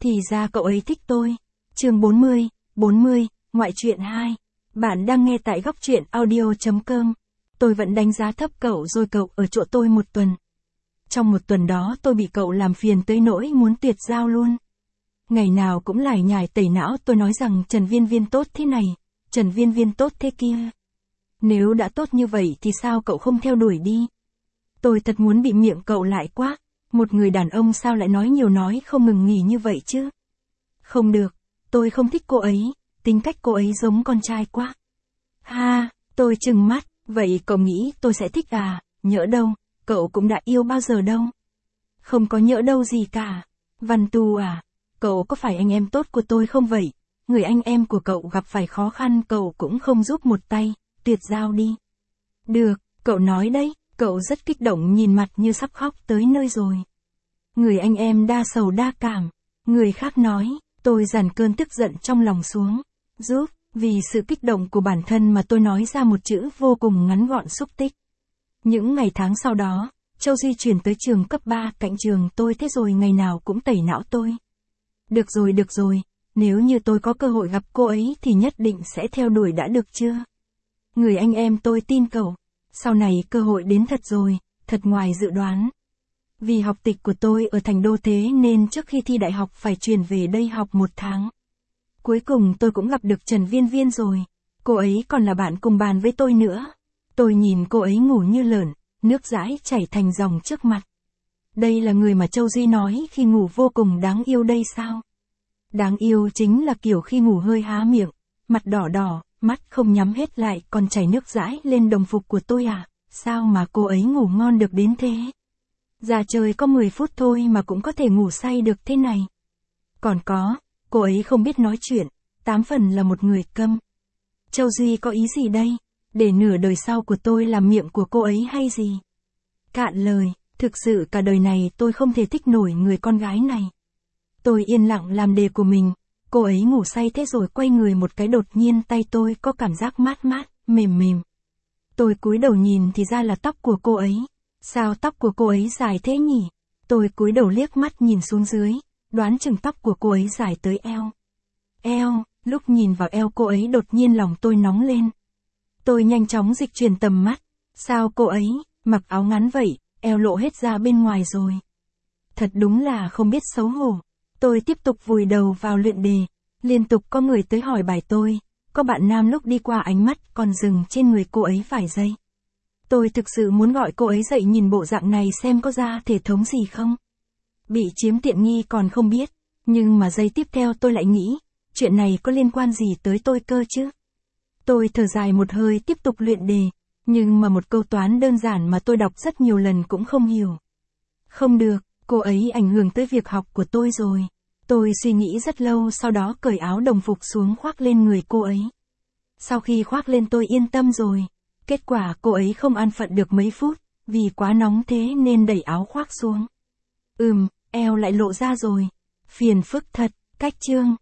Thì ra cậu ấy thích tôi. Chương 40, ngoại truyện 2. Bạn đang nghe tại góc truyện audio.com. Tôi vẫn đánh giá thấp cậu rồi cậu ở chỗ tôi một tuần. Trong một tuần đó tôi bị cậu làm phiền tới nỗi muốn tuyệt giao luôn. Ngày nào cũng lải nhải tẩy não tôi nói rằng Trần Viên Viên tốt thế này, Trần Viên Viên tốt thế kia. Nếu đã tốt như vậy thì sao cậu không theo đuổi đi? Tôi thật muốn bị miệng cậu lại quá. Một người đàn ông sao lại nói nhiều nói không ngừng nghỉ như vậy chứ? Không được, tôi không thích cô ấy, tính cách cô ấy giống con trai quá. Ha, tôi trừng mắt, vậy cậu nghĩ tôi sẽ thích à? Nhỡ đâu, cậu cũng đã yêu bao giờ đâu. Không có nhỡ đâu gì cả. Văn Tu à, cậu có phải anh em tốt của tôi không vậy? Người anh em của cậu gặp phải khó khăn cậu cũng không giúp một tay, tuyệt giao đi. Được, cậu nói đấy, cậu rất kích động nhìn mặt như sắp khóc tới nơi rồi. Người anh em đa sầu đa cảm. Người khác nói, tôi dàn cơn tức giận trong lòng xuống. Giúp, vì sự kích động của bản thân mà tôi nói ra một chữ vô cùng ngắn gọn xúc tích. Những ngày tháng sau đó, Châu Duy chuyển tới trường cấp 3 cạnh trường tôi thế rồi ngày nào cũng tẩy não tôi. Được rồi, nếu như tôi có cơ hội gặp cô ấy thì nhất định sẽ theo đuổi đã được chưa? Người anh em tôi tin cậu. Sau này cơ hội đến thật rồi, thật ngoài dự đoán. Vì học tịch của tôi ở thành đô thế nên trước khi thi đại học phải chuyển về đây học 1 tháng. Cuối cùng tôi cũng gặp được Trần Viên Viên rồi. Cô ấy còn là bạn cùng bàn với tôi nữa. Tôi nhìn cô ấy ngủ như lợn, nước dãi chảy thành dòng trước mặt. Đây là người mà Châu Duy nói khi ngủ vô cùng đáng yêu đây sao? Đáng yêu chính là kiểu khi ngủ hơi há miệng, mặt đỏ đỏ, mắt không nhắm hết lại còn chảy nước dãi lên đồng phục của tôi à? Sao mà cô ấy ngủ ngon được đến thế? Ra trời có 10 phút thôi mà cũng có thể ngủ say được thế này. Còn có, cô ấy không biết nói chuyện, 8 phần là một người câm. Châu Duy có ý gì đây? Để nửa đời sau của tôi làm miệng của cô ấy hay gì? Cạn lời, thực sự cả đời này tôi không thể thích nổi người con gái này. Tôi yên lặng làm đề của mình, cô ấy ngủ say thế rồi quay người một cái đột nhiên tay tôi có cảm giác mát mát, mềm mềm. Tôi cúi đầu nhìn thì ra là tóc của cô ấy. Sao tóc của cô ấy dài thế nhỉ? Tôi cúi đầu liếc mắt nhìn xuống dưới, đoán chừng tóc của cô ấy dài tới eo. Eo, lúc nhìn vào eo cô ấy đột nhiên lòng tôi nóng lên. Tôi nhanh chóng dịch chuyển tầm mắt. Sao cô ấy, mặc áo ngắn vậy, eo lộ hết ra bên ngoài rồi. Thật đúng là không biết xấu hổ. Tôi tiếp tục vùi đầu vào luyện đề. Liên tục có người tới hỏi bài tôi. Có bạn nam lúc đi qua ánh mắt còn dừng trên người cô ấy vài giây. Tôi thực sự muốn gọi cô ấy dậy nhìn bộ dạng này xem có ra thể thống gì không. Bị chiếm tiện nghi còn không biết. Nhưng mà giây tiếp theo tôi lại nghĩ, chuyện này có liên quan gì tới tôi cơ chứ? Tôi thở dài một hơi tiếp tục luyện đề. Nhưng mà một câu toán đơn giản mà tôi đọc rất nhiều lần cũng không hiểu. Không được, cô ấy ảnh hưởng tới việc học của tôi rồi. Tôi suy nghĩ rất lâu sau đó cởi áo đồng phục xuống khoác lên người cô ấy. Sau khi khoác lên tôi yên tâm rồi. Kết quả cô ấy không an phận được mấy phút, vì quá nóng thế nên đẩy áo khoác xuống. Eo lại lộ ra rồi. Phiền phức thật, cách chương.